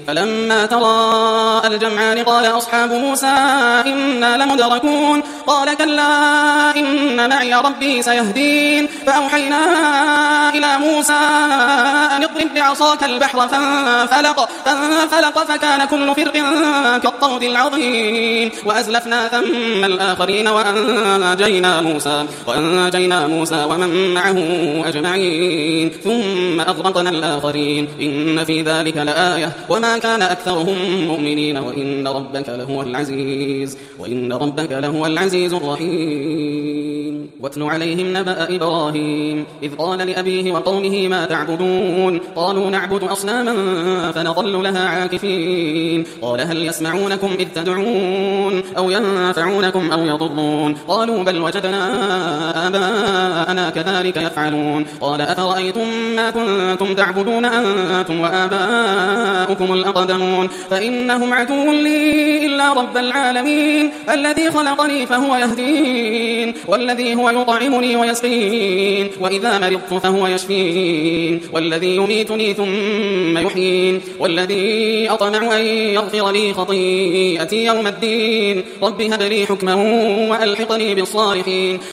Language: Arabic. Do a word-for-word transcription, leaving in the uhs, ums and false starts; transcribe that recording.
فلما تراءى الجمعان قال أصحاب موسى إنا لمدركون قال كلا إن معي ربي سيهدين فأوحينا إلى موسى أن اضرب بعصاك البحر فانفلق, فانفلق فكان كل فرق كالطود العظيم وأزلفنا ثم الآخرين وأنجينا موسى, وأنجينا موسى ومن معه أجمعين ثم أغرقنا الآخرين إن في ذلك لآية وما كان أكثرهم مؤمنين وإن ربك لهو العزيز وإن ربك لهو العزيز الرحيم. واتل عليهم نبأ إبراهيم إذ قال لأبيه وقومه ما تعبدون قالوا نعبد أصناما فنظل لها عاكفين قال هل يسمعونكم إذ تدعون أو ينفعونكم أو يضرون قالوا بل وجدنا آباءنا كذلك يفعلون قال أفرأيتم ما كنتم تعبدون أنتم وآباؤكم الأقدمون فإنهم عدو لي إلا رب العالمين الذي خلقني فهو يهدين والذي هو يطعمني ويسقين وإذا مرضت فهو يشفين والذي يميتني ثم يحيين والذي أطمع أن يغفر لي خطيئتي يوم الدين رب هب لي حكما وألحقني بالصالحين.